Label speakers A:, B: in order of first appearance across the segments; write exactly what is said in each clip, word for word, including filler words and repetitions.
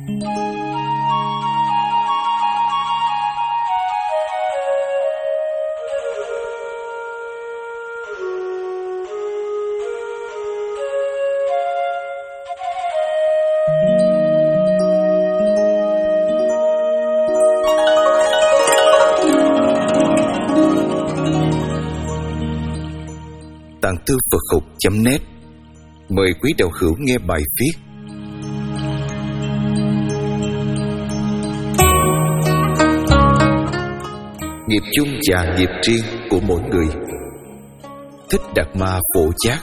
A: Tạng Thư Phật Học chấm net mời quý đạo hữu nghe bài viết Nghiệp chung và nghiệp riêng của mỗi người. Thích Đạt Ma Phổ Giác.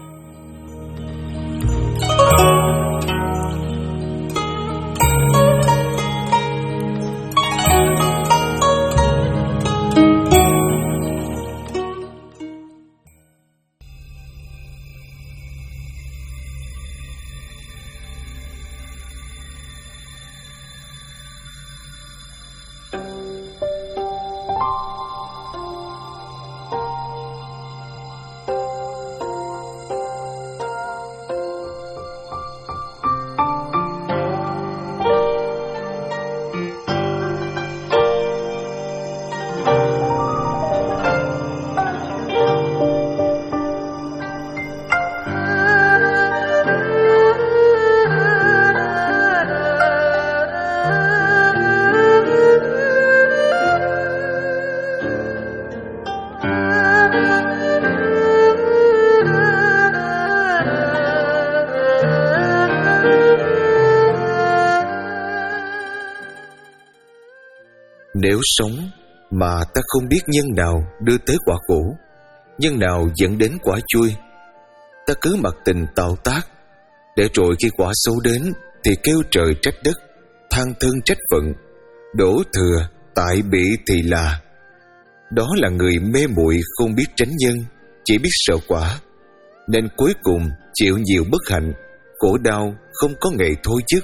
A: Nếu sống mà ta không biết nhân nào đưa tới quả khổ, nhân nào dẫn đến quả vui, ta cứ mặc tình tạo tác, để rồi khi quả xấu đến thì kêu trời trách đất, than thân trách phận, đổ thừa tại bị thì là. Đó là người mê muội không biết tránh nhân, chỉ biết sợ quả, nên cuối cùng chịu nhiều bất hạnh, khổ đau không có ngày thôi dứt.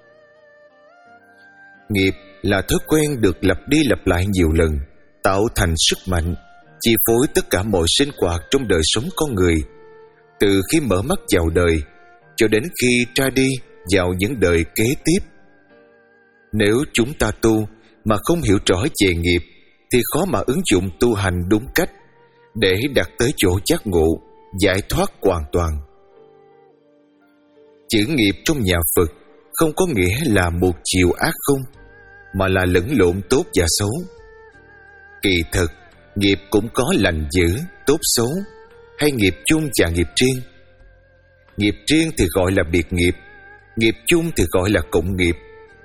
A: Nghiệp là thói quen được lặp đi lặp lại nhiều lần, tạo thành sức mạnh, chi phối tất cả mọi sinh hoạt trong đời sống con người, từ khi mở mắt vào đời cho đến khi ra đi vào những đời kế tiếp. Nếu chúng ta tu mà không hiểu rõ về nghiệp thì khó mà ứng dụng tu hành đúng cách để đạt tới chỗ giác ngộ, giải thoát hoàn toàn. Chữ nghiệp trong nhà Phật không có nghĩa là một chiều ác không, mà là lẫn lộn tốt và xấu. Kỳ thực, nghiệp cũng có lành dữ, tốt xấu, hay nghiệp chung và nghiệp riêng. Nghiệp riêng thì gọi là biệt nghiệp, nghiệp chung thì gọi là cộng nghiệp.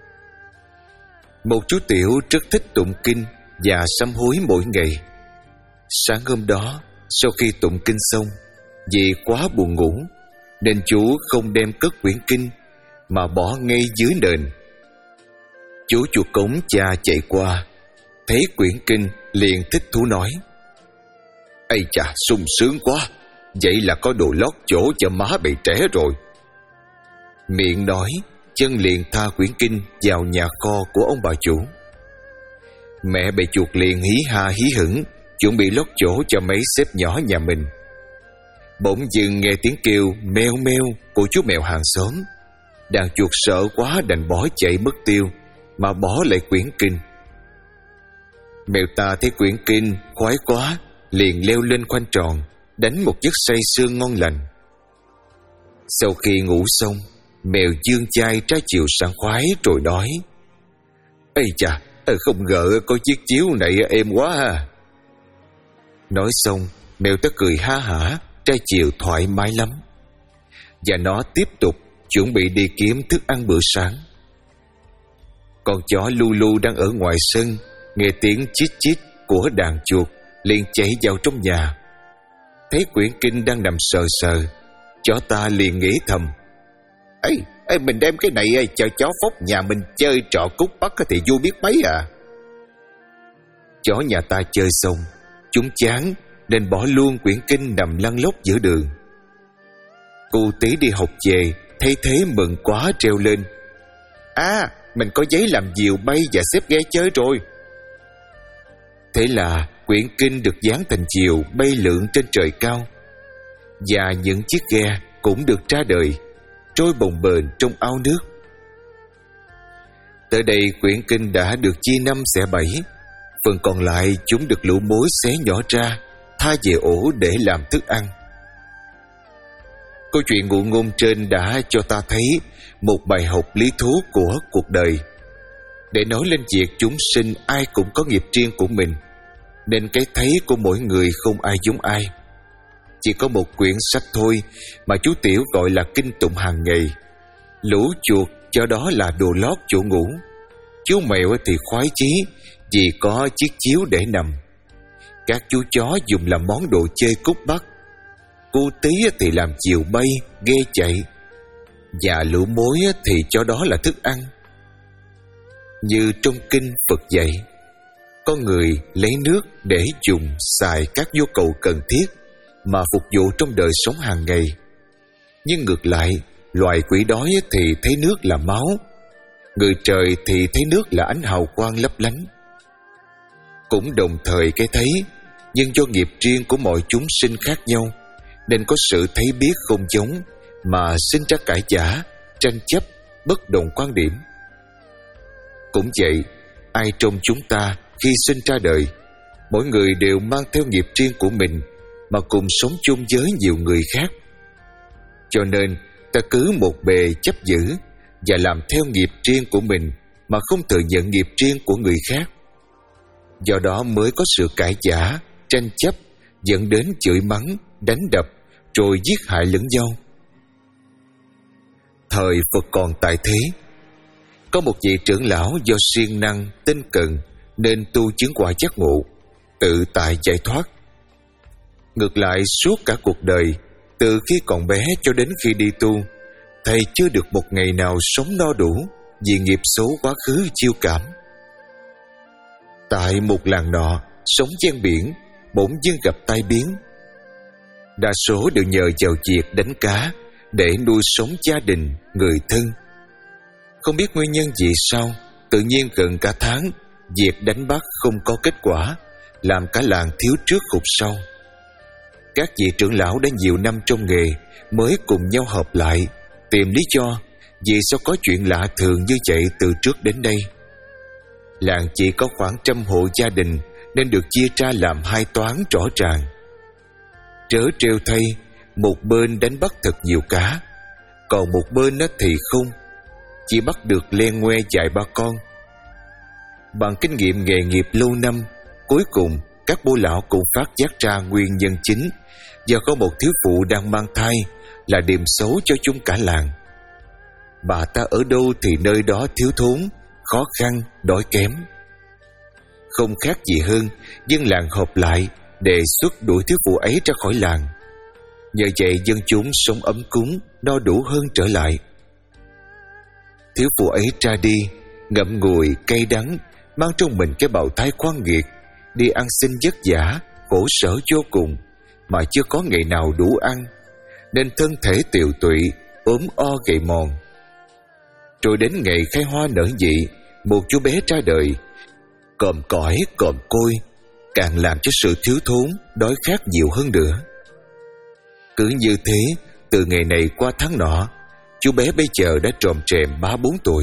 A: Một chú tiểu rất thích tụng kinh và sám hối mỗi ngày. Sáng hôm đó, sau khi tụng kinh xong, vì quá buồn ngủ nên chú không đem cất quyển kinh mà bỏ ngay dưới nền. Chú chuột cống cha chạy qua, thấy quyển kinh liền thích thú nói: "Ây chà, sung sướng quá, vậy là có đồ lót chỗ cho má bị trẻ rồi." Miệng nói, chân liền tha quyển kinh vào nhà kho của ông bà chủ. Mẹ bầy chuột liền hí ha hí hửng, chuẩn bị lót chỗ cho mấy sếp nhỏ nhà mình. Bỗng dưng nghe tiếng kêu meo meo của chú mèo hàng xóm. Đàn chuột sợ quá đành bỏ chạy mất tiêu, mà bỏ lại quyển kinh. Mèo ta thấy quyển kinh khoái quá, liền leo lên khoanh tròn, đánh một giấc say sưa ngon lành. Sau khi ngủ xong, mèo dương chai trái chiều sảng khoái rồi nói: "Ây chà, không ngờ có chiếc chiếu này êm quá ha." Nói xong, mèo ta cười ha hả, trái chiều thoải mái lắm. Và nó tiếp tục chuẩn bị đi kiếm thức ăn bữa sáng. Con chó Lulu đang ở ngoài sân, nghe tiếng chít chít của đàn chuột, liền chạy vào trong nhà. Thấy quyển kinh đang nằm sờ sờ, chó ta liền nghĩ thầm: Ê, ê mình đem cái này cho chó phốc nhà mình chơi trò cút bắt thì vui biết mấy à. Chó nhà ta chơi xong, chúng chán nên bỏ luôn quyển kinh nằm lăn lóc giữa đường. Cô tí đi học về, thấy thế mừng quá treo lên: "À, mình có giấy làm diều bay và xếp ghe chơi rồi." Thế là quyển kinh được dán thành diều bay lượn trên trời cao, và những chiếc ghe cũng được ra đời, trôi bồng bềnh trong ao nước. Tới đây quyển kinh đã được chia năm xẻ bảy, phần còn lại chúng được lũ mối xé nhỏ ra, tha về ổ để làm thức ăn. Câu chuyện ngụ ngôn trên đã cho ta thấy một bài học lý thú của cuộc đời. Để nói lên việc chúng sinh ai cũng có nghiệp riêng của mình, nên cái thấy của mỗi người không ai giống ai. Chỉ có một quyển sách thôi mà chú Tiểu gọi là kinh tụng hàng ngày. Lũ chuột cho đó là đồ lót chỗ ngủ, chú mèo thì khoái chí vì có chiếc chiếu để nằm, các chú chó dùng làm món đồ chơi cút bắt, cô tí thì làm chiều bay, ghe chạy, và lũ mối thì cho đó là thức ăn. Như trong kinh Phật dạy, con người lấy nước để dùng xài các nhu cầu cần thiết mà phục vụ trong đời sống hàng ngày. Nhưng ngược lại, loài quỷ đói thì thấy nước là máu, người trời thì thấy nước là ánh hào quang lấp lánh. Cũng đồng thời cái thấy, nhưng do nghiệp riêng của mọi chúng sinh khác nhau, nên có sự thấy biết không giống mà sinh ra cãi giả, tranh chấp, bất đồng quan điểm. Cũng vậy, ai trong chúng ta khi sinh ra đời, mỗi người đều mang theo nghiệp riêng của mình mà cùng sống chung với nhiều người khác. Cho nên ta cứ một bề chấp giữ và làm theo nghiệp riêng của mình mà không thừa nhận nghiệp riêng của người khác. Do đó mới có sự cãi giả, tranh chấp, dẫn đến chửi mắng, đánh đập, rồi giết hại lẫn nhau. Thời Phật còn tại thế, có một vị trưởng lão do siêng năng, tinh cận nên tu chứng quả giác ngộ, tự tại giải thoát. Ngược lại, suốt cả cuộc đời, từ khi còn bé cho đến khi đi tu, thầy chưa được một ngày nào sống no đủ vì nghiệp xấu quá khứ chiêu cảm. Tại một làng nọ, sống ven biển, bỗng dưng gặp tai biến. Đa số đều nhờ vào việc đánh cá để nuôi sống gia đình, người thân. Không biết nguyên nhân vì sao, tự nhiên gần cả tháng, việc đánh bắt không có kết quả, làm cả làng thiếu trước hụt sau. Các vị trưởng lão đã nhiều năm trong nghề mới cùng nhau họp lại, tìm lý do vì sao có chuyện lạ thường như vậy từ trước đến đây. Làng chỉ có khoảng trăm hộ gia đình nên được chia ra làm hai toán rõ ràng. Trớ trêu thay, một bên đánh bắt thật nhiều cá, còn một bên thì không, chỉ bắt được len ngoe vài ba con. Bằng kinh nghiệm nghề nghiệp lâu năm, cuối cùng các bố lão cũng phát giác ra nguyên nhân chính do có một thiếu phụ đang mang thai là điểm xấu cho chung cả làng. Bà ta ở đâu thì nơi đó thiếu thốn, khó khăn, đói kém. Không khác gì hơn, dân làng họp lại đề xuất đuổi thiếu phụ ấy ra khỏi làng. Nhờ vậy dân chúng sống ấm cúng, no đủ hơn trở lại. Thiếu phụ ấy ra đi, ngậm ngùi, cay đắng, mang trong mình cái bào thai khoan nghiệt, đi ăn xin vất vả, khổ sở vô cùng, mà chưa có ngày nào đủ ăn, nên thân thể tiều tụy, ốm o gầy mòn. Rồi đến ngày khai hoa nở dị, một chú bé ra đời, còm cõi còm côi, càng làm cho sự thiếu thốn, đói khát nhiều hơn nữa. Cứ như thế, từ ngày này qua tháng nọ, chú bé bây giờ đã tròm trèm ba bốn tuổi.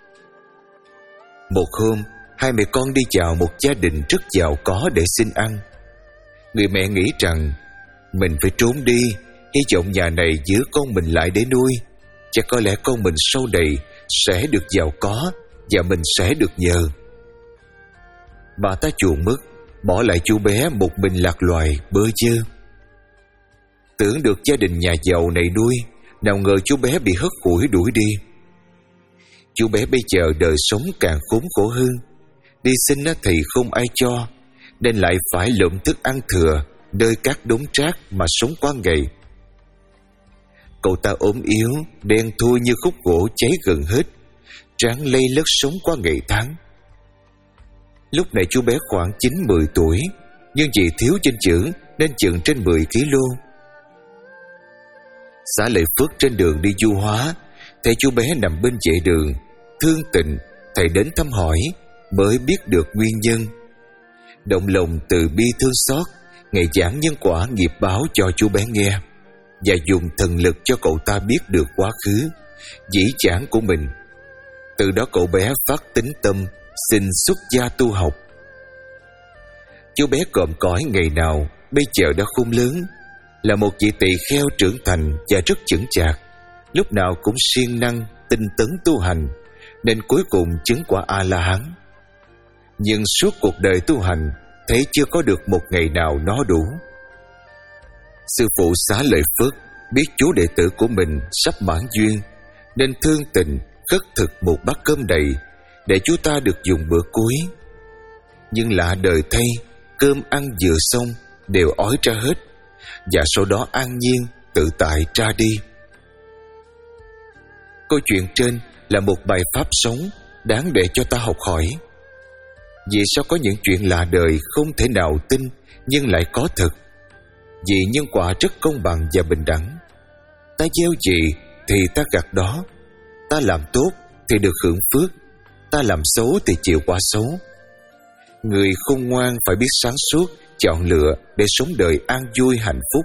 A: Một hôm, hai mẹ con đi chào một gia đình rất giàu có để xin ăn. Người mẹ nghĩ rằng mình phải trốn đi, hy vọng nhà này giữ con mình lại để nuôi, chắc có lẽ con mình sau này sẽ được giàu có và mình sẽ được nhờ. Bà ta chuồn mất, bỏ lại chú bé một mình lạc loài bơ vơ. Tưởng được gia đình nhà giàu này nuôi, nào ngờ chú bé bị hất hủi đuổi đi. Chú bé bây giờ đời sống càng khốn khổ hơn, đi xin thì không ai cho, nên lại phải lượm thức ăn thừa nơi các đống rác mà sống qua ngày. Cậu ta ốm yếu, đen thui như khúc gỗ cháy gần hết, trán lây lất sống qua ngày tháng. Lúc này chú bé khoảng chín mười tuổi, nhưng vì thiếu dinh dưỡng nên chừng trên mười ki lô. Xã Lệ Phước trên đường đi du hóa, thấy chú bé nằm bên vệ đường, thương tình, thầy đến thăm hỏi, mới biết được nguyên nhân. Động lòng từ bi thương xót, ngày giảng nhân quả nghiệp báo cho chú bé nghe, và dùng thần lực cho cậu ta biết được quá khứ, dĩ chản của mình. Từ đó cậu bé phát tín tâm xin xuất gia tu học. Chú bé còm cõi ngày nào bây giờ đã khôn lớn, là một vị tỳ kheo trưởng thành và rất chững chạc, lúc nào cũng siêng năng tinh tấn tu hành, nên cuối cùng chứng quả A-la-hán. Nhưng suốt cuộc đời tu hành, thấy chưa có được một ngày nào nó đủ. Sư phụ Xá Lợi Phất biết chú đệ tử của mình sắp mãn duyên, nên thương tình khất thực một bát cơm đầy để chú ta được dùng bữa cuối. Nhưng lạ đời thay, cơm ăn vừa xong đều ói ra hết, và sau đó an nhiên tự tại ra đi. Câu chuyện trên là một bài pháp sống đáng để cho ta học hỏi. Vì sao có những chuyện lạ đời không thể nào tin nhưng lại có thật? Vì nhân quả rất công bằng và bình đẳng. Ta gieo gì thì ta gặt đó. Ta làm tốt thì được hưởng phước, ta làm xấu thì chịu quả xấu. Người khôn ngoan phải biết sáng suốt chọn lựa để sống đời an vui hạnh phúc.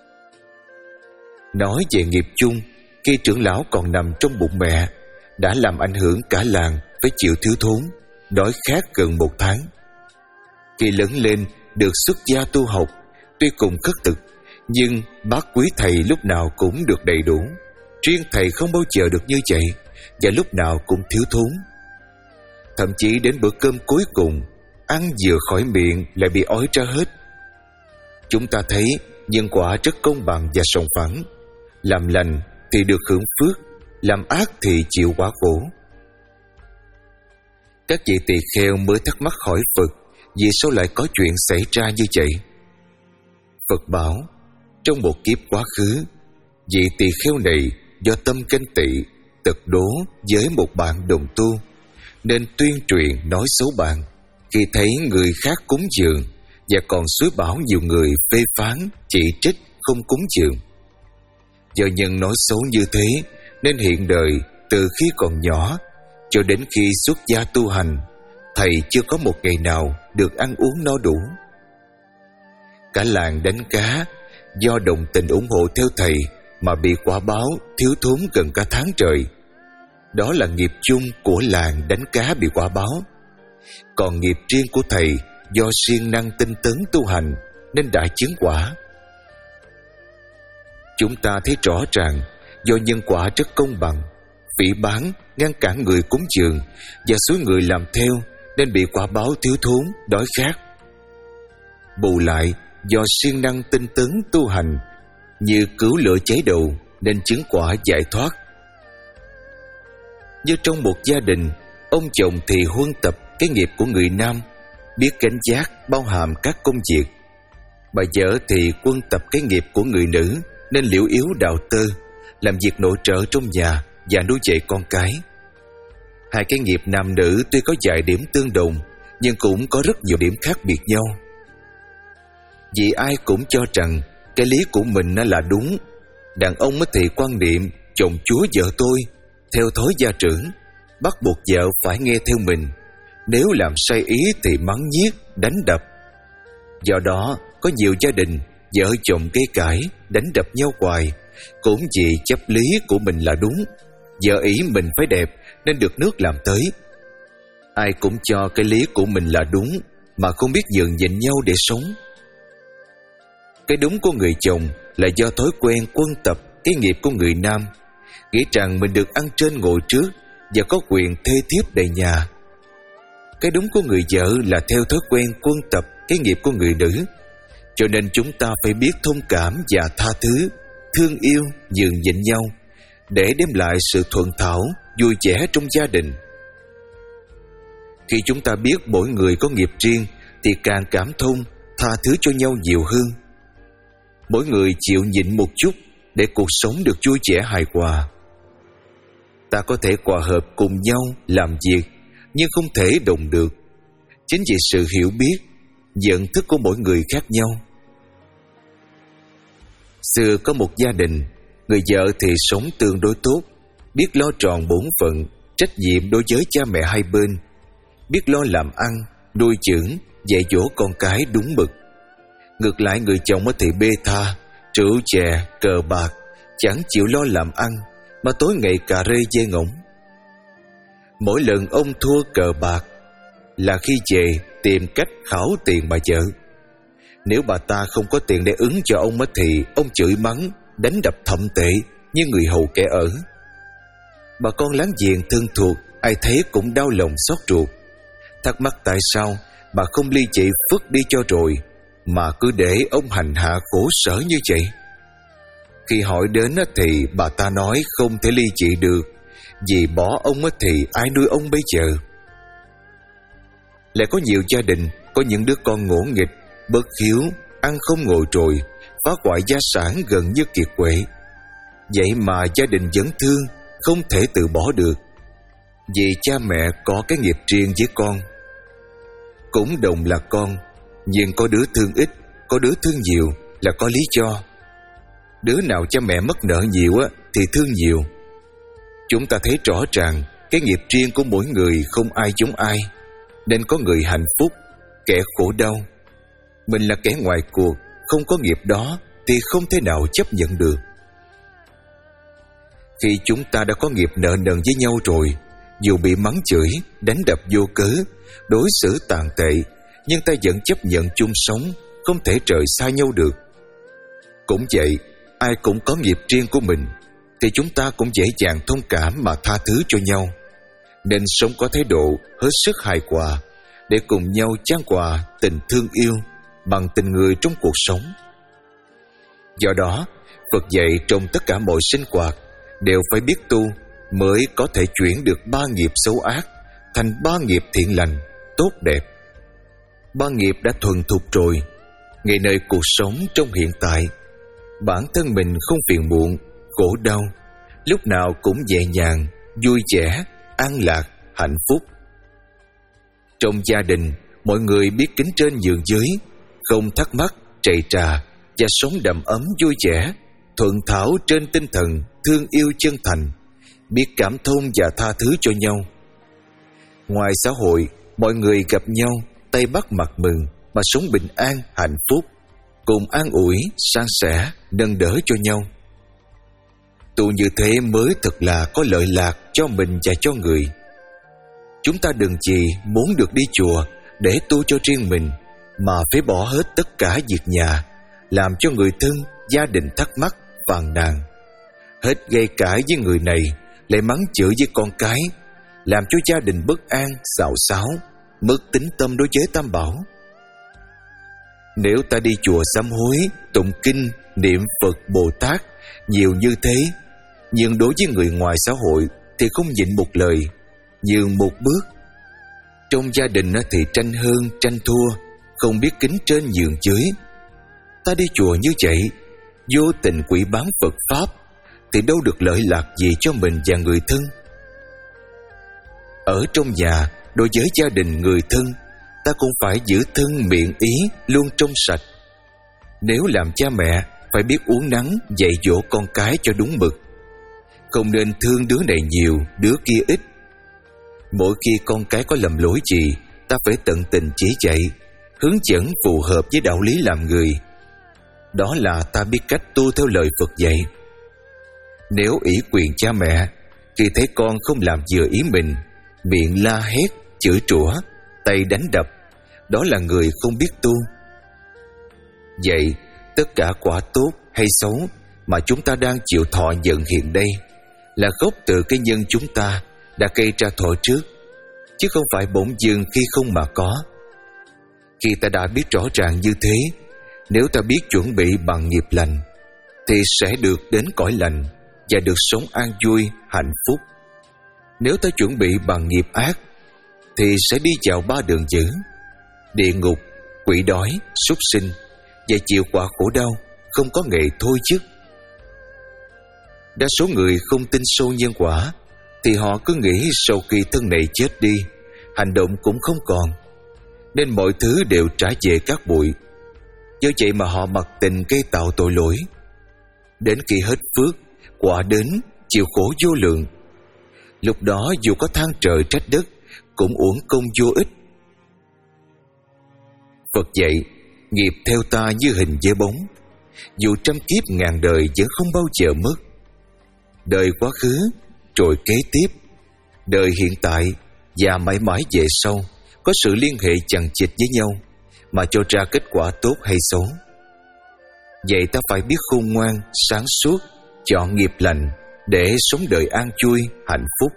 A: Nói về nghiệp chung, khi trưởng lão còn nằm trong bụng mẹ, đã làm ảnh hưởng cả làng phải chịu thiếu thốn, đói khát gần một tháng. Khi lớn lên được xuất gia tu học, tuy cùng khất thực, nhưng bát quý thầy lúc nào cũng được đầy đủ. Riêng thầy không bao giờ được như vậy, và lúc nào cũng thiếu thốn. Thậm chí đến bữa cơm cuối cùng, ăn vừa khỏi miệng lại bị ói ra hết. Chúng ta thấy nhân quả rất công bằng và sòng phẳng. Làm lành thì được hưởng phước, làm ác thì chịu quả khổ. Các vị tỳ kheo mới thắc mắc hỏi Phật vì sao lại có chuyện xảy ra như vậy. Phật bảo, trong một kiếp quá khứ, vị tỳ kheo này do tâm ganh tị, tật đố với một bạn đồng tu, nên tuyên truyền nói xấu bạn. Khi thấy người khác cúng dường, và còn xúi bảo nhiều người phê phán, chỉ trích không cúng dường. Do nhân nói xấu như thế, nên hiện đời từ khi còn nhỏ cho đến khi xuất gia tu hành, thầy chưa có một ngày nào được ăn uống no đủ. Cả làng đánh cá do đồng tình ủng hộ theo thầy mà bị quả báo thiếu thốn gần cả tháng trời. Đó là nghiệp chung của làng đánh cá bị quả báo. Còn nghiệp riêng của thầy do siêng năng tinh tấn tu hành nên đã chứng quả. Chúng ta thấy rõ ràng do nhân quả rất công bằng, phỉ báng ngăn cản người cúng dường và xúi người làm theo nên bị quả báo thiếu thốn, đói khát. Bù lại do siêng năng tinh tấn tu hành như cứu lửa cháy đầu nên chứng quả giải thoát. Như trong một gia đình, ông chồng thì huân tập cái nghiệp của người nam, biết cảnh giác bao hàm các công việc. Bà vợ thì quân tập cái nghiệp của người nữ nên liễu yếu đào tơ, làm việc nội trợ trong nhà và nuôi dạy con cái. Hai cái nghiệp nam nữ tuy có vài điểm tương đồng, nhưng cũng có rất nhiều điểm khác biệt nhau. Vì ai cũng cho rằng cái lý của mình nó là đúng. Đàn ông thì quan niệm chồng chúa vợ tôi, theo thói gia trưởng, bắt buộc vợ phải nghe theo mình. Nếu làm sai ý thì mắng nhiếc, đánh đập. Do đó, có nhiều gia đình vợ chồng gây cãi, đánh đập nhau hoài, cũng vì chấp lý của mình là đúng. Vợ ý mình phải đẹp nên được nước làm tới. Ai cũng cho cái lý của mình là đúng, mà không biết nhường nhịn nhau để sống. Cái đúng của người chồng là do thói quen quân tập cái nghiệp của người nam, nghĩ rằng mình được ăn trên ngồi trước và có quyền thê thiếp đầy nhà. Cái đúng của người vợ là theo thói quen quân tập cái nghiệp của người nữ, cho nên chúng ta phải biết thông cảm và tha thứ, thương yêu, nhường nhịn nhau để đem lại sự thuận thảo, vui vẻ trong gia đình. Khi chúng ta biết mỗi người có nghiệp riêng thì càng cảm thông, tha thứ cho nhau nhiều hơn. Mỗi người chịu nhịn một chút để cuộc sống được vui vẻ hài hòa. Ta có thể hòa hợp cùng nhau làm việc, nhưng không thể đồng được. Chính vì sự hiểu biết, nhận thức của mỗi người khác nhau. Xưa có một gia đình, người vợ thì sống tương đối tốt, biết lo tròn bổn phận, trách nhiệm đối với cha mẹ hai bên, biết lo làm ăn, nuôi dưỡng, dạy dỗ con cái đúng mực. Ngược lại người chồng thì bê tha, rượu chè, cờ bạc, chẳng chịu lo làm ăn, mà tối ngày cà rê dê ngỗng. Mỗi lần ông thua cờ bạc là khi về tìm cách khảo tiền bà vợ. Nếu bà ta không có tiền để ứng cho ông thì ông chửi mắng, đánh đập thậm tệ như người hầu kẻ ở. Bà con láng giềng thân thuộc ai thấy cũng đau lòng xót ruột, thắc mắc tại sao bà không ly dị phứt đi cho rồi, mà cứ để ông hành hạ khổ sở như vậy. Khi hỏi đến thì bà ta nói không thể ly dị được, vì bỏ ông thì ai nuôi ông bây giờ. Lại có nhiều gia đình có những đứa con ngỗ nghịch, bất hiếu, ăn không ngồi rồi, phá hoại gia sản gần như kiệt quệ. Vậy mà gia đình vẫn thương, không thể từ bỏ được, vì cha mẹ có cái nghiệp riêng với con. Cũng đồng là con, nhưng có đứa thương ít, có đứa thương nhiều là có lý do. Đứa nào cha mẹ mất nợ nhiều á thì thương nhiều. Chúng ta thấy rõ ràng cái nghiệp riêng của mỗi người không ai giống ai, nên có người hạnh phúc, kẻ khổ đau. Mình là kẻ ngoài cuộc, không có nghiệp đó thì không thể nào chấp nhận được. Khi chúng ta đã có nghiệp nợ nần với nhau rồi, dù bị mắng chửi, đánh đập vô cớ, đối xử tàn tệ, nhưng ta vẫn chấp nhận chung sống, không thể rời xa nhau được. Cũng vậy, ai cũng có nghiệp riêng của mình, thì chúng ta cũng dễ dàng thông cảm mà tha thứ cho nhau, nên sống có thái độ hết sức hài hòa, để cùng nhau chan hòa tình thương yêu bằng tình người trong cuộc sống. Do đó, Phật dạy trong tất cả mọi sinh hoạt đều phải biết tu, mới có thể chuyển được ba nghiệp xấu ác thành ba nghiệp thiện lành, tốt đẹp. Ba nghiệp đã thuần thục rồi, ngày nơi cuộc sống trong hiện tại, bản thân mình không phiền muộn, khổ đau, lúc nào cũng nhẹ nhàng, vui vẻ, an lạc, hạnh phúc. Trong gia đình, mọi người biết kính trên nhường dưới, không thắc mắc, trầy trà, và sống đầm ấm vui vẻ, thuận thảo trên tinh thần thương yêu chân thành, biết cảm thông và tha thứ cho nhau. Ngoài xã hội, mọi người gặp nhau tay bắt mặt mừng mà sống bình an, hạnh phúc, cùng an ủi, san sẻ, nâng đỡ cho nhau. Tu như thế mới thật là có lợi lạc cho mình và cho người. Chúng ta đừng chỉ muốn được đi chùa để tu cho riêng mình, mà phải bỏ hết tất cả việc nhà, làm cho người thân, gia đình thắc mắc, phàn nàn. Hết gây cãi với người này, lại mắng chửi với con cái, làm cho gia đình bất an, xào xáo, mất tín tâm đối với Tam Bảo. Nếu ta đi chùa sám hối, tụng kinh, niệm Phật, Bồ Tát nhiều như thế, nhưng đối với người ngoài xã hội thì không nhịn một lời, nhường một bước. Trong gia đình thì tranh hơn, tranh thua, không biết kính trên nhường dưới. Ta đi chùa như vậy, vô tình quỷ bán Phật Pháp, thì đâu được lợi lạc gì cho mình và người thân. Ở trong nhà, đối với gia đình người thân, ta cũng phải giữ thân miệng ý luôn trong sạch. Nếu làm cha mẹ, phải biết uốn nắn dạy dỗ con cái cho đúng mực, không nên thương đứa này nhiều, đứa kia ít. Mỗi khi con cái có lầm lỗi gì, ta phải tận tình chỉ dạy, hướng dẫn phù hợp với đạo lý làm người. Đó là ta biết cách tu theo lời Phật dạy. Nếu ủy quyền cha mẹ, khi thấy con không làm vừa ý mình, miệng la hét, chửi rủa, tay đánh đập, đó là người không biết tu. Vậy, tất cả quả tốt hay xấu mà chúng ta đang chịu thọ nhận hiện đây là gốc từ cái nhân chúng ta đã gây ra thọ trước, chứ không phải bỗng dưng khi không mà có. Khi ta đã biết rõ ràng như thế, nếu ta biết chuẩn bị bằng nghiệp lành, thì sẽ được đến cõi lành và được sống an vui, hạnh phúc. Nếu ta chuẩn bị bằng nghiệp ác, thì sẽ đi vào ba đường dữ: địa ngục, quỷ đói, súc sinh, và chịu quả khổ đau, không có ngày thôi chức. Đa số người không tin sâu nhân quả, thì họ cứ nghĩ sau khi thân này chết đi, hành động cũng không còn, nên mọi thứ đều trả về cát bụi. Do vậy mà họ mặc tình gây tạo tội lỗi. Đến khi hết phước, quả đến chịu khổ vô lượng. Lúc đó dù có than trời trách đất, cũng uổng công vô ích. Phật dạy, nghiệp theo ta như hình với bóng, dù trăm kiếp ngàn đời vẫn không bao giờ mất. Đời quá khứ, rồi kế tiếp, đời hiện tại và mãi mãi về sau có sự liên hệ chằng chịt với nhau mà cho ra kết quả tốt hay xấu. Vậy ta phải biết khôn ngoan, sáng suốt, chọn nghiệp lành để sống đời an vui, hạnh phúc.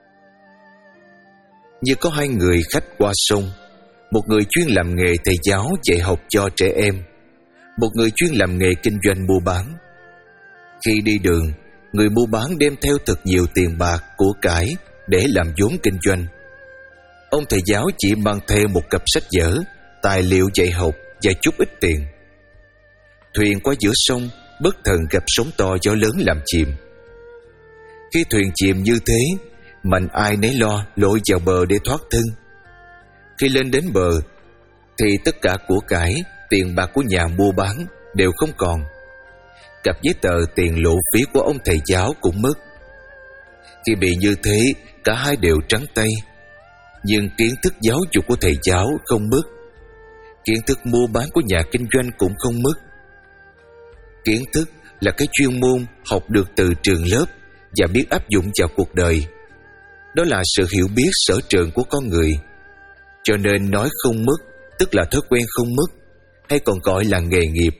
A: Như có hai người khách qua sông, một người chuyên làm nghề thầy giáo dạy học cho trẻ em, một người chuyên làm nghề kinh doanh mua bán. Khi đi đường, người mua bán đem theo thật nhiều tiền bạc, của cải để làm vốn kinh doanh. Ông thầy giáo chỉ mang theo một cặp sách vở, tài liệu dạy học và chút ít tiền. Thuyền qua giữa sông, bất thần gặp sóng to gió lớn làm chìm. Khi thuyền chìm như thế, mạnh ai nấy lo lội vào bờ để thoát thân. Khi lên đến bờ, thì tất cả của cải, tiền bạc của nhà mua bán đều không còn. Cặp giấy tờ tiền lộ phí của ông thầy giáo cũng mất. Khi bị như thế, cả hai đều trắng tay. Nhưng kiến thức giáo dục của thầy giáo không mất, kiến thức mua bán của nhà kinh doanh cũng không mất. Kiến thức là cái chuyên môn học được từ trường lớp và biết áp dụng vào cuộc đời. Đó là sự hiểu biết sở trường của con người. Cho nên nói không mất tức là thói quen không mất, hay còn gọi là nghề nghiệp.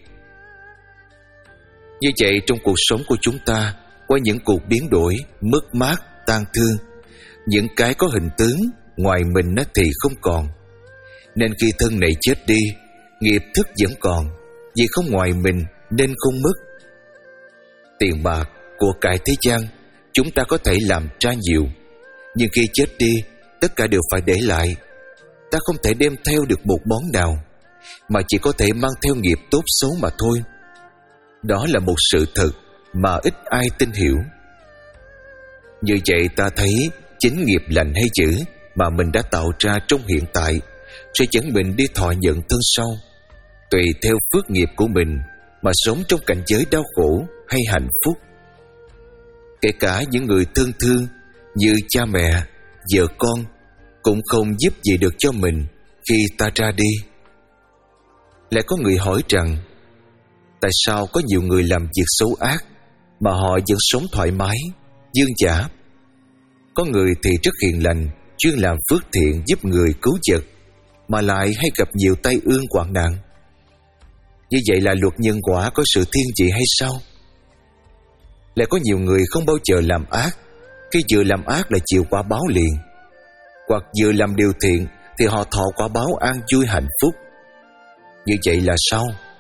A: Như vậy, trong cuộc sống của chúng ta, qua những cuộc biến đổi, mất mát, tan thương, những cái có hình tướng ngoài mình thì không còn. Nên khi thân này chết đi, nghiệp thức vẫn còn, vì không ngoài mình nên không mất. Tiền bạc, của cải thế gian, chúng ta có thể làm ra nhiều, nhưng khi chết đi, tất cả đều phải để lại. Ta không thể đem theo được một món nào, mà chỉ có thể mang theo nghiệp tốt xấu mà thôi. Đó là một sự thật mà ít ai tin hiểu. Như vậy ta thấy chính nghiệp lành hay dữ mà mình đã tạo ra trong hiện tại sẽ dẫn mình đi thọ nhận thân sau, tùy theo phước nghiệp của mình mà sống trong cảnh giới đau khổ hay hạnh phúc. Kể cả những người thân thương như cha mẹ, vợ con cũng không giúp gì được cho mình khi ta ra đi. Lại có người hỏi rằng, tại sao có nhiều người làm việc xấu ác mà họ vẫn sống thoải mái, dương dã? Có người thì rất hiền lành, chuyên làm phước thiện giúp người cứu vật, mà lại hay gặp nhiều tai ương hoạn nạn. Như vậy là luật nhân quả có sự thiên vị hay sao? Lại có nhiều người không bao giờ làm ác, khi vừa làm ác là chịu quả báo liền, hoặc vừa làm điều thiện thì họ thọ quả báo an vui hạnh phúc. Như vậy là sao?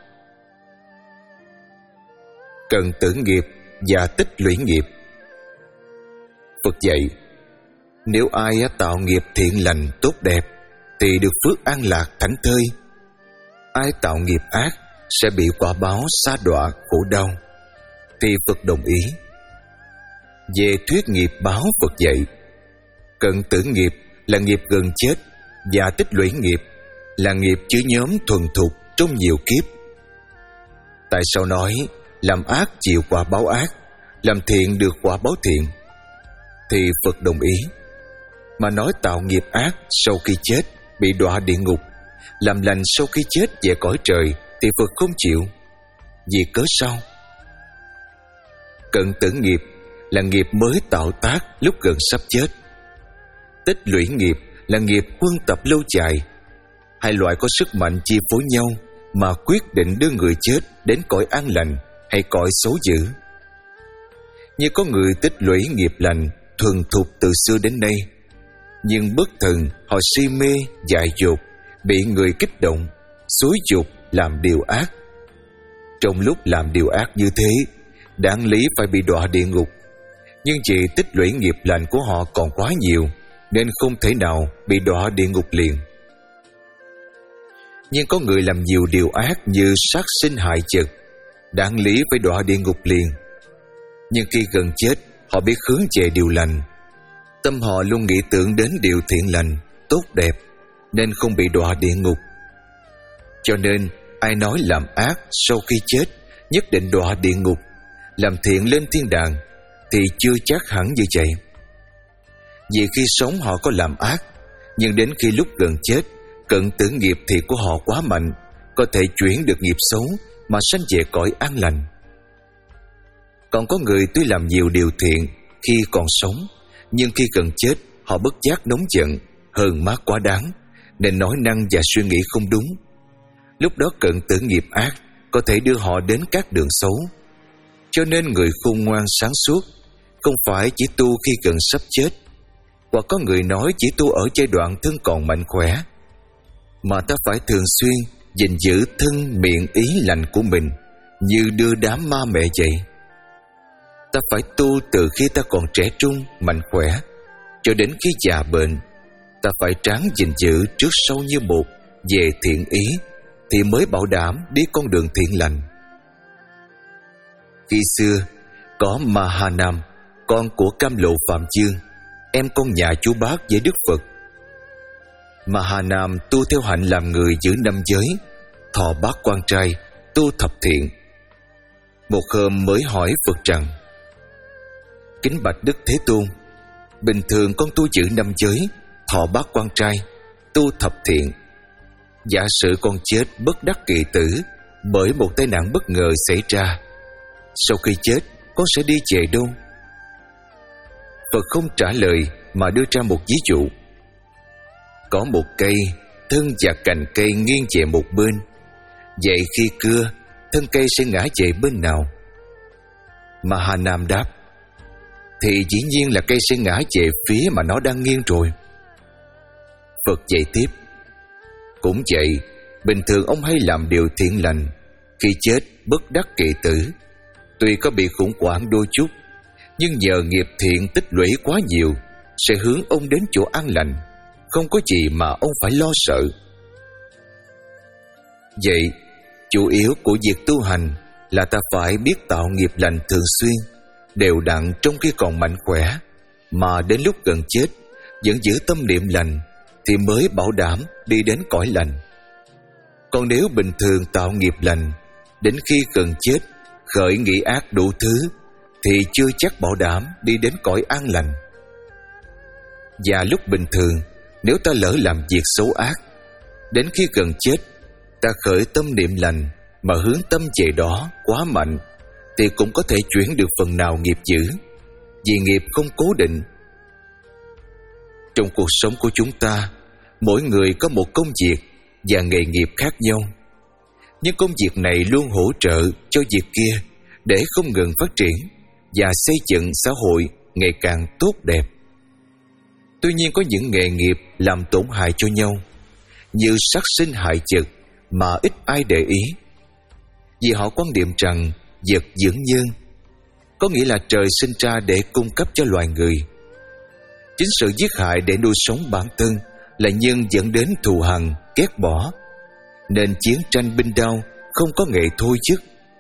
A: Cần tử nghiệp và tích lũy nghiệp. Phật dạy, nếu ai tạo nghiệp thiện lành tốt đẹp thì được phước an lạc thảnh thơi. Ai tạo nghiệp ác sẽ bị quả báo sa đọa khổ đau. Thì Phật đồng ý. Về thuyết nghiệp báo, Phật dạy, cận tử nghiệp là nghiệp gần chết, và tích lũy nghiệp là nghiệp chứa nhóm thuần thục trong nhiều kiếp. Tại sao nói làm ác chịu quả báo ác, làm thiện được quả báo thiện? Thì Phật đồng ý. Mà nói tạo nghiệp ác sau khi chết bị đọa địa ngục, làm lành sau khi chết về cõi trời, thì Phật không chịu. Vì cớ sao? Cận tử nghiệp là nghiệp mới tạo tác lúc gần sắp chết. Tích lũy nghiệp là nghiệp huân tập lâu dài. Hai loại có sức mạnh chi phối nhau mà quyết định đưa người chết đến cõi an lành hay cõi xấu dữ. Như có người tích lũy nghiệp lành thuần thục từ xưa đến nay, nhưng bất thần họ si mê dại dột, bị người kích động, xúi giục làm điều ác. Trong lúc làm điều ác như thế, đáng lý phải bị đọa địa ngục, nhưng vì tích lũy nghiệp lành của họ còn quá nhiều nên không thể nào bị đọa địa ngục liền. Nhưng có người làm nhiều điều ác như sát sinh hại vật, đáng lý phải đọa địa ngục liền, nhưng khi gần chết họ biết hướng về điều lành. Tâm họ luôn nghĩ tưởng đến điều thiện lành, tốt đẹp, nên không bị đọa địa ngục. Cho nên ai nói làm ác sau khi chết nhất định đọa địa ngục, làm thiện lên thiên đàng, thì chưa chắc hẳn như vậy. Vì khi sống họ có làm ác, nhưng đến khi lúc gần chết, cận tử nghiệp thì của họ quá mạnh, có thể chuyển được nghiệp xấu mà sanh về cõi an lành. Còn có người tuy làm nhiều điều thiện khi còn sống, nhưng khi gần chết họ bất giác nóng giận, hờn má quá đáng, nên nói năng và suy nghĩ không đúng. Lúc đó cận tử nghiệp ác có thể đưa họ đến các đường xấu. Cho nên người khôn ngoan sáng suốt không phải chỉ tu khi gần sắp chết, hoặc có người nói chỉ tu ở giai đoạn thân còn mạnh khỏe, mà ta phải thường xuyên gìn giữ thân miệng ý lành của mình như đưa đám ma mẹ vậy. Ta phải tu từ khi ta còn trẻ trung, mạnh khỏe, cho đến khi già bệnh. Ta phải ráng gìn giữ trước sau như một về thiện ý, thì mới bảo đảm đi con đường thiện lành. Khi xưa có Mahanam, con của Cam Lộ Phạm Dương, em con nhà chú bác với Đức Phật. Mahanam tu theo hạnh làm người giữ năm giới, thọ bát quan trai, tu thập thiện. Một hôm mới hỏi Phật rằng: kính bạch Đức Thế Tôn, bình thường con tu giữ năm giới, thọ bát quan trai, tu thập thiện. Giả sử con chết bất đắc kỳ tử bởi một tai nạn bất ngờ xảy ra, sau khi chết con sẽ đi về đâu? Phật không trả lời mà đưa ra một ví dụ. Có một cây, thân và cành cây nghiêng về một bên. Vậy khi cưa, thân cây sẽ ngã về bên nào? Mahanam đáp: thì dĩ nhiên là cây sẽ ngã về phía mà nó đang nghiêng rồi. Phật dạy tiếp: cũng vậy, bình thường ông hay làm điều thiện lành, khi chết bất đắc kỳ tử, tuy có bị khủng hoảng đôi chút, nhưng nhờ nghiệp thiện tích lũy quá nhiều, sẽ hướng ông đến chỗ an lành, không có gì mà ông phải lo sợ. Vậy, chủ yếu của việc tu hành là ta phải biết tạo nghiệp lành thường xuyên, đều đặn trong khi còn mạnh khỏe, mà đến lúc gần chết vẫn giữ tâm niệm lành, thì mới bảo đảm đi đến cõi lành. Còn nếu bình thường tạo nghiệp lành, đến khi gần chết khởi nghĩ ác đủ thứ, thì chưa chắc bảo đảm đi đến cõi an lành. Và lúc bình thường, nếu ta lỡ làm việc xấu ác, đến khi gần chết ta khởi tâm niệm lành mà hướng tâm về đó quá mạnh, thì cũng có thể chuyển được phần nào nghiệp dữ, vì nghiệp không cố định. Trong cuộc sống của chúng ta, mỗi người có một công việc và nghề nghiệp khác nhau, nhưng công việc này luôn hỗ trợ cho việc kia để không ngừng phát triển và xây dựng xã hội ngày càng tốt đẹp. Tuy nhiên có những nghề nghiệp làm tổn hại cho nhau, như sát sinh hại vật, mà ít ai để ý, vì họ quan niệm rằng vật dưỡng nhân, có nghĩa là trời sinh ra để cung cấp cho loài người. Chính sự giết hại để nuôi sống bản thân là nhân dẫn đến thù hằn, ghét bỏ, nên chiến tranh binh đao không có nghệ thôi dứt.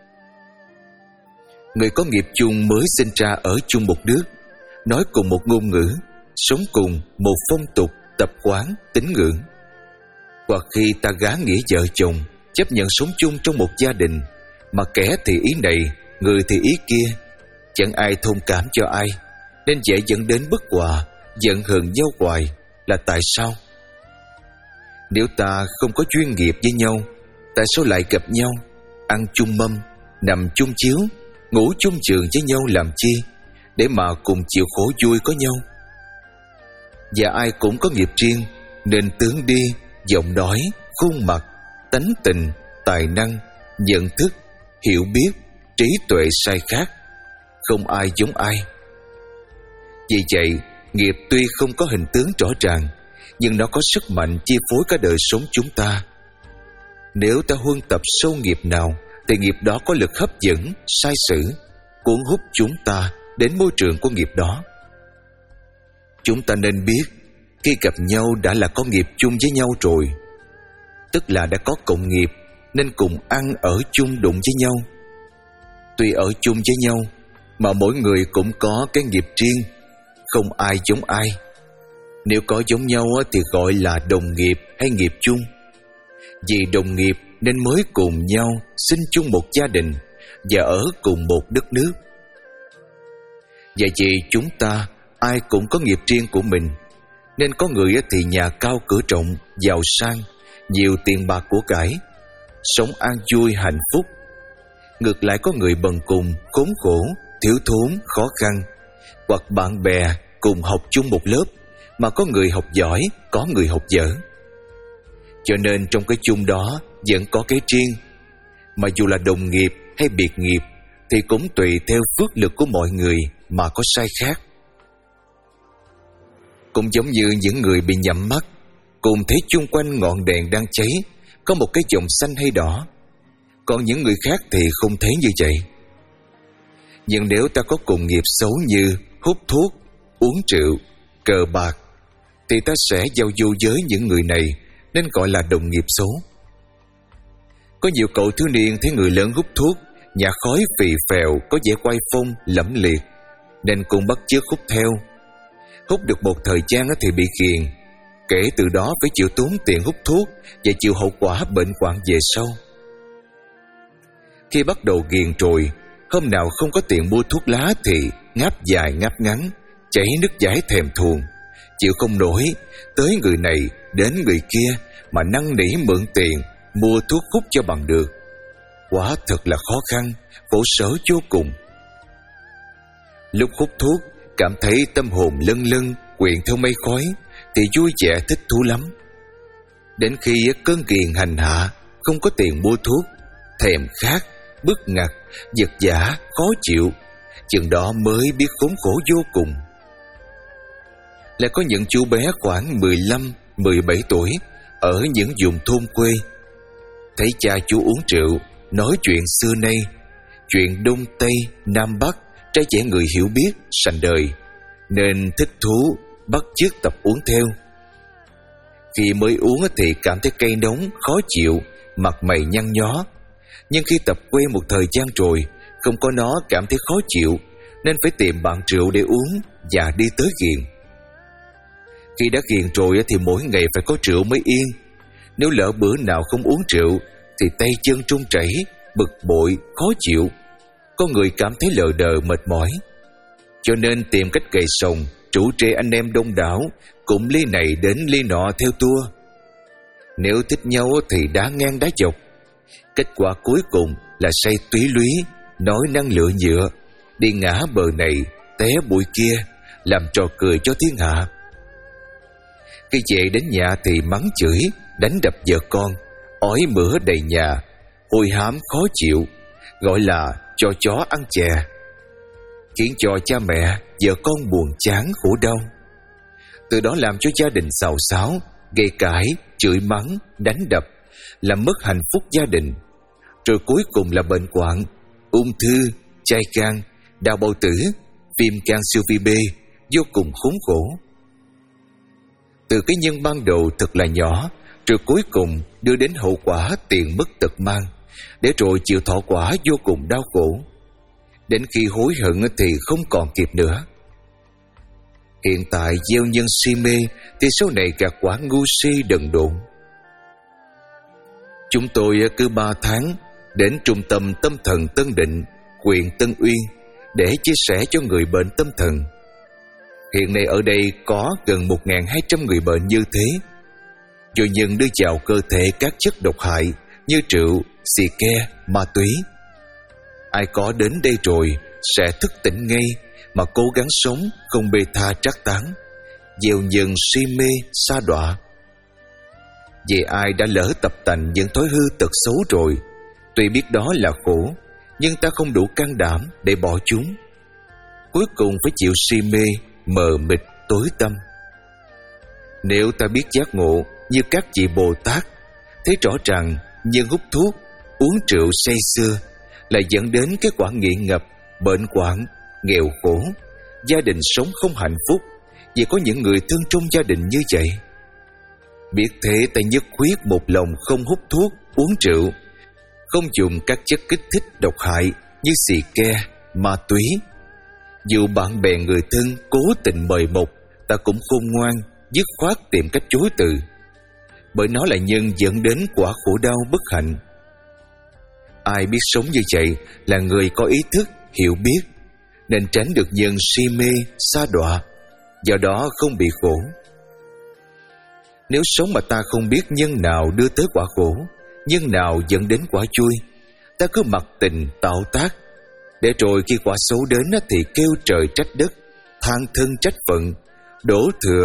A: Người có nghiệp chung mới sinh ra ở chung một nước, nói cùng một ngôn ngữ, sống cùng một phong tục, tập quán, tín ngưỡng. Hoặc khi ta gá nghĩa vợ chồng, chấp nhận sống chung trong một gia đình, mà kẻ thì ý này, người thì ý kia, chẳng ai thông cảm cho ai, nên dễ dẫn đến bất hòa, giận hờn nhau hoài. Là tại sao? Nếu ta không có chuyên nghiệp với nhau, tại sao lại gặp nhau, ăn chung mâm, nằm chung chiếu, ngủ chung giường với nhau làm chi? Để mà cùng chịu khổ vui có nhau. Và ai cũng có nghiệp riêng, nên tướng đi, giọng nói, khuôn mặt, tánh tình, tài năng, nhận thức, hiểu biết, trí tuệ sai khác, không ai giống ai. Vì vậy, nghiệp tuy không có hình tướng rõ ràng, nhưng nó có sức mạnh chi phối cả đời sống chúng ta. Nếu ta huân tập sâu nghiệp nào, thì nghiệp đó có lực hấp dẫn, sai sử, cuốn hút chúng ta đến môi trường của nghiệp đó. Chúng ta nên biết, khi gặp nhau đã là có nghiệp chung với nhau rồi, tức là đã có cộng nghiệp, nên cùng ăn ở chung đụng với nhau. Tuy ở chung với nhau, mà mỗi người cũng có cái nghiệp riêng, không ai giống ai. Nếu có giống nhau thì gọi là đồng nghiệp hay nghiệp chung. Vì đồng nghiệp nên mới cùng nhau sinh chung một gia đình và ở cùng một đất nước. Vậy vì chúng ta ai cũng có nghiệp riêng của mình, nên có người thì nhà cao cửa rộng, giàu sang, nhiều tiền bạc của cải, sống an vui hạnh phúc. Ngược lại có người bần cùng, khốn khổ, thiếu thốn, khó khăn, hoặc bạn bè cùng học chung một lớp mà có người học giỏi, có người học dở. Cho nên trong cái chung đó vẫn có cái riêng. Mà dù là đồng nghiệp hay biệt nghiệp thì cũng tùy theo phước lực của mọi người mà có sai khác. Cũng giống như những người bị nhắm mắt, cùng thấy chung quanh ngọn đèn đang cháy có một cái chòm xanh hay đỏ, còn những người khác thì không thấy như vậy. Nhưng nếu ta có cùng nghiệp xấu như hút thuốc, uống rượu, cờ bạc, thì ta sẽ giao du với những người này, nên gọi là đồng nghiệp xấu. Có nhiều cậu thiếu niên thấy người lớn hút thuốc, nhả khói phì phèo, có vẻ quay phong, lẫm liệt, nên cũng bắt chước hút theo. Hút được một thời gian thì bị ghiền, kể từ đó phải chịu tốn tiền hút thuốc và chịu hậu quả bệnh hoạn về sau. Khi bắt đầu ghiền rồi, hôm nào không có tiền mua thuốc lá thì ngáp dài ngáp ngắn, chảy nước dãi thèm thuồng, chịu không nổi, tới người này đến người kia mà năn nỉ mượn tiền mua thuốc hút cho bằng được. Quả thật là khó khăn, khổ sở vô cùng. Lúc hút thuốc cảm thấy tâm hồn lâng lâng, quyện theo mây khói thì vui vẻ thích thú lắm. Đến khi cơn ghiền hành hạ, không có tiền mua thuốc, thèm khát, bức ngặt, giật giả, khó chịu, chừng đó mới biết khốn khổ vô cùng. Lại có những chú bé khoảng mười lăm, mười bảy tuổi ở những vùng thôn quê, thấy cha chú uống rượu, nói chuyện xưa nay, chuyện Đông Tây, Nam Bắc, trai trẻ người hiểu biết, sành đời, nên thích thú bắt chước tập uống theo. Khi mới uống thì cảm thấy cay nóng, khó chịu, mặt mày nhăn nhó. Nhưng khi tập quen một thời gian rồi, không có nó cảm thấy khó chịu, nên phải tìm bạn rượu để uống và đi tới ghiền. Khi đã ghiền rồi thì mỗi ngày phải có rượu mới yên. Nếu lỡ bữa nào không uống rượu thì tay chân trung chảy, bực bội, khó chịu. Có người cảm thấy lờ đờ mệt mỏi, cho nên tìm cách cày sồng, rủ rê anh em đông đảo, cùng ly này đến ly nọ theo tour. Nếu thích nhau thì đá ngang đá dọc. Kết quả cuối cùng là say túy lúy, nói năng lựa nhựa, đi ngã bờ này, té bụi kia, làm trò cười cho thiên hạ. Khi về đến nhà thì mắng chửi, đánh đập vợ con, ói mửa đầy nhà, hôi hám khó chịu, gọi là cho chó ăn chè, khiến cho cha mẹ, vợ con buồn chán khổ đau. Từ đó làm cho gia đình xào xáo, gây cãi, chửi mắng, đánh đập, làm mất hạnh phúc gia đình. Rồi cuối cùng là bệnh hoạn, ung thư, chai gan, đau bao tử, viêm gan siêu vi B, vô cùng khốn khổ. Từ cái nhân ban đầu thật là nhỏ, rồi cuối cùng đưa đến hậu quả tiền mất tật mang, để rồi chịu thọ quả vô cùng đau khổ. Đến khi hối hận thì không còn kịp nữa. Hiện tại gieo nhân si mê thì sau này gặt quả ngu si đần độn. Chúng tôi cứ ba tháng đến trung tâm tâm thần Tân Định, huyện Tân Uyên để chia sẻ cho người bệnh tâm thần. Hiện nay ở đây có gần một nghìn hai trăm người bệnh như thế. Rồi nhân đưa vào cơ thể các chất độc hại như rượu, xì ke, ma túy. Ai có đến đây rồi sẽ thức tỉnh ngay mà cố gắng sống, không bê tha trắc tán, gieo nhân si mê sa đọa. Vì ai đã lỡ tập tành những thói hư tật xấu rồi, tuy biết đó là khổ, nhưng ta không đủ can đảm để bỏ chúng. Cuối cùng phải chịu si mê, mờ mịt, tối tăm. Nếu ta biết giác ngộ như các vị Bồ Tát, thấy rõ rằng nhân hút thuốc, uống rượu say sưa là dẫn đến cái quả nghiện ngập, bệnh hoạn, nghèo khổ, gia đình sống không hạnh phúc, vì có những người thân trong gia đình như vậy. Biết thế, ta nhất quyết một lòng không hút thuốc, uống rượu, không dùng các chất kích thích độc hại như xì ke, ma túy. Dù bạn bè người thân cố tình mời mọc, ta cũng khôn ngoan, dứt khoát tìm cách chối từ, bởi nó là nhân dẫn đến quả khổ đau bất hạnh. Ai biết sống như vậy là người có ý thức, hiểu biết, nên tránh được nhân si mê, sa đọa, do đó không bị khổ. Nếu sống mà ta không biết nhân nào đưa tới quả khổ, nhân nào dẫn đến quả vui, ta cứ mặc tình tạo tác, để rồi khi quả xấu đến thì kêu trời trách đất, than thân trách phận, đổ thừa,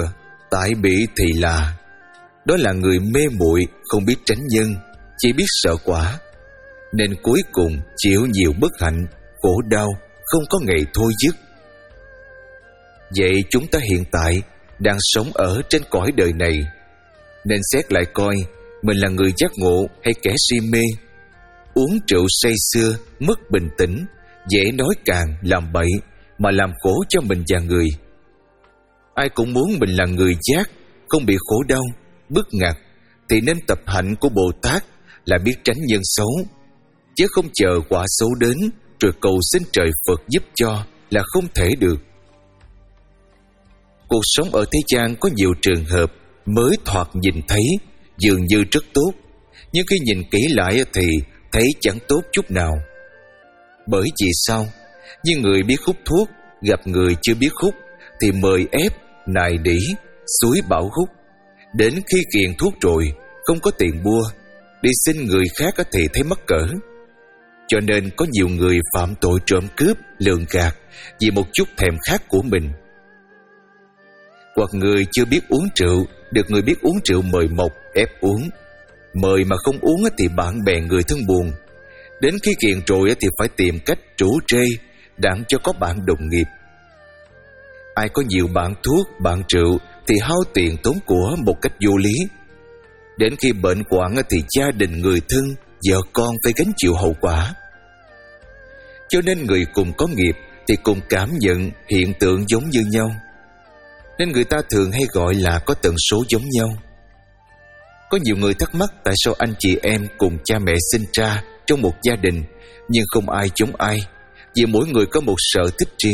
A: tại bị thì là, đó là người mê muội, không biết tránh nhân, chỉ biết sợ quả, nên cuối cùng chịu nhiều bất hạnh, khổ đau, không có ngày thôi dứt. Vậy chúng ta hiện tại đang sống ở trên cõi đời này, nên xét lại coi mình là người giác ngộ hay kẻ si mê. Uống rượu say sưa, mất bình tĩnh, dễ nói càng, làm bậy, mà làm khổ cho mình và người. Ai cũng muốn mình là người giác, không bị khổ đau, bức ngặt, thì nên tập hạnh của Bồ Tát là biết tránh nhân xấu, chứ không chờ quả xấu đến rồi cầu xin trời Phật giúp cho là không thể được. Cuộc sống ở thế gian có nhiều trường hợp mới thoạt nhìn thấy dường như rất tốt, nhưng khi nhìn kỹ lại thì thấy chẳng tốt chút nào. Bởi vì sao? Như người biết hút thuốc gặp người chưa biết hút thì mời ép, nài nỉ, xúi bảo hút. Đến khi nghiện thuốc rồi không có tiền mua, đi xin người khác thì thấy mắc cỡ. Cho nên có nhiều người phạm tội trộm cướp, lường gạt vì một chút thèm khát của mình. Hoặc người chưa biết uống rượu được người biết uống rượu mời mọc, ép uống. Mời mà không uống thì bạn bè người thân buồn. Đến khi nghiện rồi thì phải tìm cách trủ trê, đặng cho có bạn đồng nghiệp. Ai có nhiều bạn thuốc, bạn rượu thì hao tiền tốn của một cách vô lý. Đến khi bệnh hoạn thì gia đình người thân, vợ con phải gánh chịu hậu quả. Cho nên người cùng có nghiệp thì cùng cảm nhận hiện tượng giống như nhau, nên người ta thường hay gọi là có tần số giống nhau. Có nhiều người thắc mắc tại sao anh chị em cùng cha mẹ sinh ra trong một gia đình nhưng không ai giống ai, vì mỗi người có một sở thích riêng.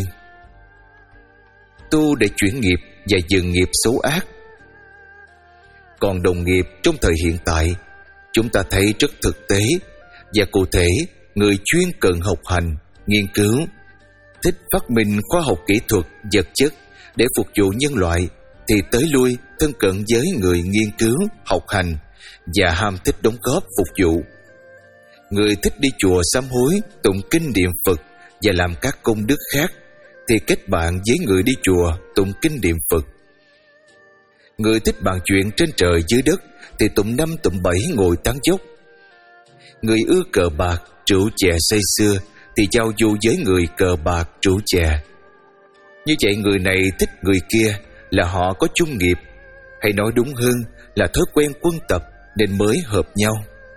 A: Tu để chuyển nghiệp và dừng nghiệp xấu ác. Còn đồng nghiệp trong thời hiện tại, chúng ta thấy rất thực tế và cụ thể. Người chuyên cần học hành, nghiên cứu, thích phát minh khoa học kỹ thuật, vật chất để phục vụ nhân loại thì tới lui thân cận với người nghiên cứu, học hành và ham thích đóng góp phục vụ. Người thích đi chùa sám hối, tụng kinh niệm Phật và làm các công đức khác thì kết bạn với người đi chùa tụng kinh niệm Phật. Người thích bàn chuyện trên trời dưới đất thì tụng năm tụng bảy ngồi tán dốc. Người ưa cờ bạc, rượu chè say sưa thì giao du với người cờ bạc, rượu chè. Như vậy người này thích người kia là họ có chung nghiệp, hay nói đúng hơn là thói quen quân tập nên mới hợp nhau.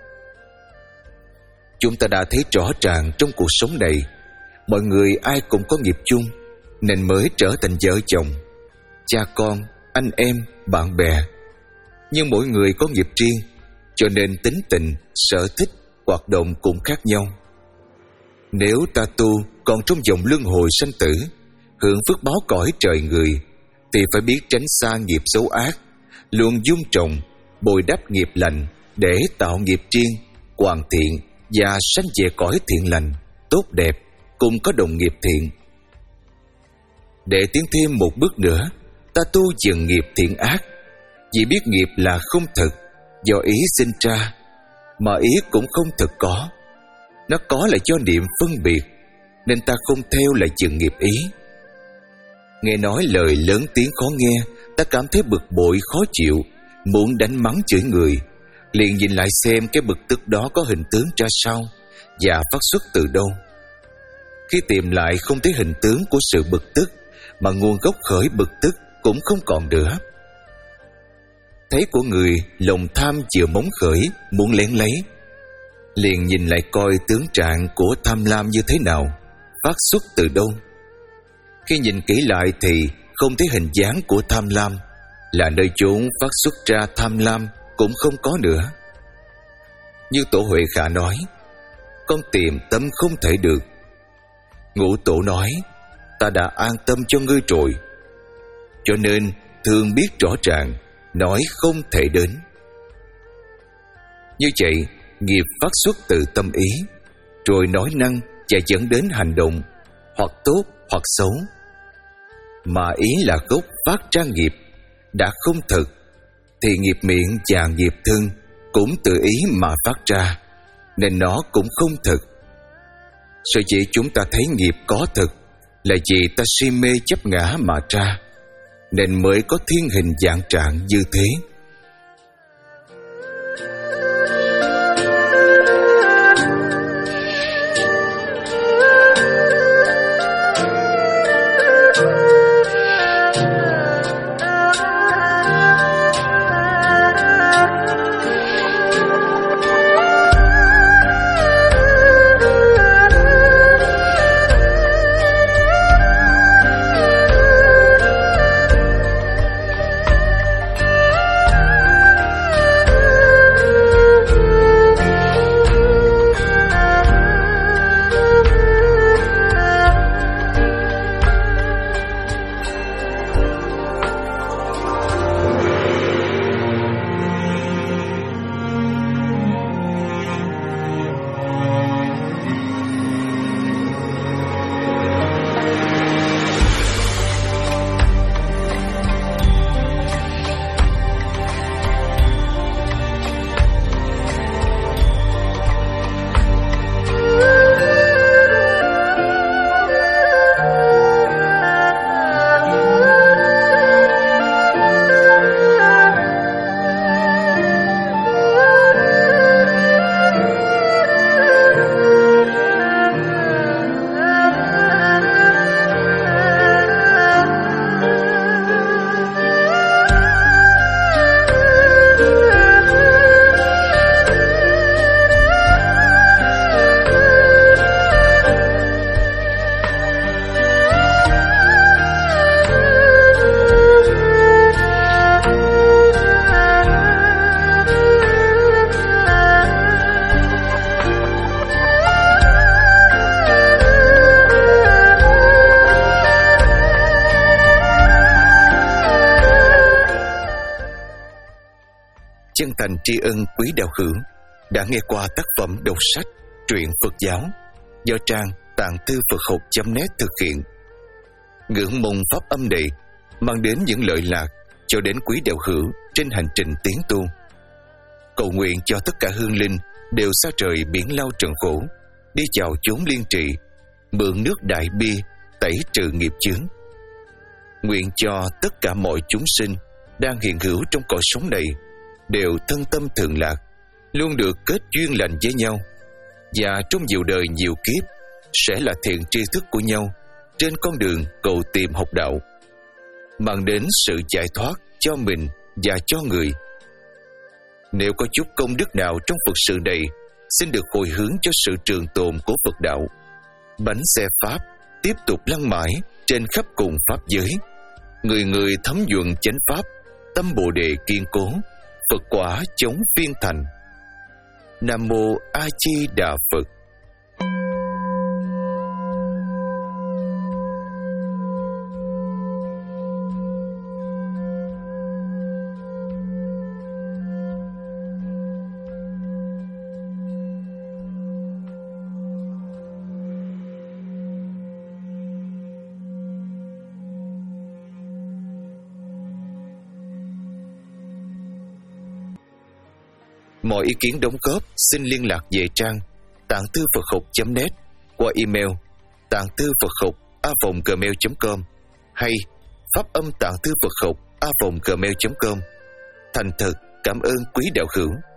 A: Chúng ta đã thấy rõ ràng trong cuộc sống này, mọi người ai cũng có nghiệp chung nên mới trở thành vợ chồng, cha con, anh em, bạn bè. Nhưng mỗi người có nghiệp riêng, cho nên tính tình, sở thích, hoạt động cũng khác nhau. Nếu ta tu còn trong vòng luân hồi sanh tử, hưởng phước báo cõi trời người, thì phải biết tránh xa nghiệp xấu ác, luôn dung trồng, bồi đắp nghiệp lành để tạo nghiệp riêng, hoàn thiện và sanh về cõi thiện lành, tốt đẹp, cùng có đồng nghiệp thiện. Để tiến thêm một bước nữa, ta tu dừng nghiệp thiện ác, vì biết nghiệp là không thực, do ý sinh ra, mà ý cũng không thực có. Nó có là do niệm phân biệt, nên ta không theo là dừng nghiệp ý. Nghe nói lời lớn tiếng khó nghe, ta cảm thấy bực bội khó chịu, muốn đánh mắng chửi người, liền nhìn lại xem cái bực tức đó có hình tướng ra sao và phát xuất từ đâu. Khi tìm lại không thấy hình tướng của sự bực tức, mà nguồn gốc khởi bực tức cũng không còn nữa. Thấy của người lòng tham vừa móng khởi, muốn lén lấy, liền nhìn lại coi tướng trạng của tham lam như thế nào, phát xuất từ đâu. Khi nhìn kỹ lại thì không thấy hình dáng của tham lam, là nơi chốn phát xuất ra tham lam cũng không có nữa. Như Tổ Huệ Khả nói, con tìm tâm không thể được. Ngũ Tổ nói, ta đã an tâm cho ngươi rồi, cho nên thường biết rõ ràng, nói không thể đến. Như vậy, nghiệp phát xuất từ tâm ý, rồi nói năng và dẫn đến hành động, hoặc tốt hoặc xấu. Mà ý là gốc phát ra nghiệp, đã không thực, thì nghiệp miệng và nghiệp thân cũng từ ý mà phát ra, nên nó cũng không thực. Sở dĩ chúng ta thấy nghiệp có thực là vì ta si mê chấp ngã mà ra. nên mới có thiên hình dạng trạng như thế. Chân thành tri ân quý đạo hữu đã nghe qua tác phẩm đọc sách truyện Phật giáo do trang tạng thư Phật học chấm net thực hiện. Ngưỡng mong pháp âm này mang đến những lợi lạc cho đến quý đạo hữu trên hành trình tiến tu. Cầu nguyện cho tất cả hương linh đều xa trời biển lao trần khổ, đi vào chốn liên trì, mượn nước đại bi tẩy trừ nghiệp chướng. Nguyện cho tất cả mọi chúng sinh đang hiện hữu trong cõi sống này đều thân tâm thường lạc, luôn được kết duyên lành với nhau, và trong nhiều đời nhiều kiếp sẽ là thiện tri thức của nhau trên con đường cầu tìm học đạo, mang đến sự giải thoát cho mình và cho người. Nếu có chút công đức nào trong Phật sự này, xin được hồi hướng cho sự trường tồn của Phật đạo. Bánh xe Pháp tiếp tục lăn mãi trên khắp cùng Pháp giới, người người thấm nhuận chánh Pháp, tâm Bồ Đề kiên cố, Phật quả chống phiên thành. Nam Mô A Di Đà Phật. Mọi ý kiến đóng góp xin liên lạc về trang tạng thư Phật học chấm net qua email tạng thư Phật học a vòng gmail chấm com hay pháp âm tạng thư Phật học a vòng gmail chấm com. Thành thật cảm ơn quý đạo hữu.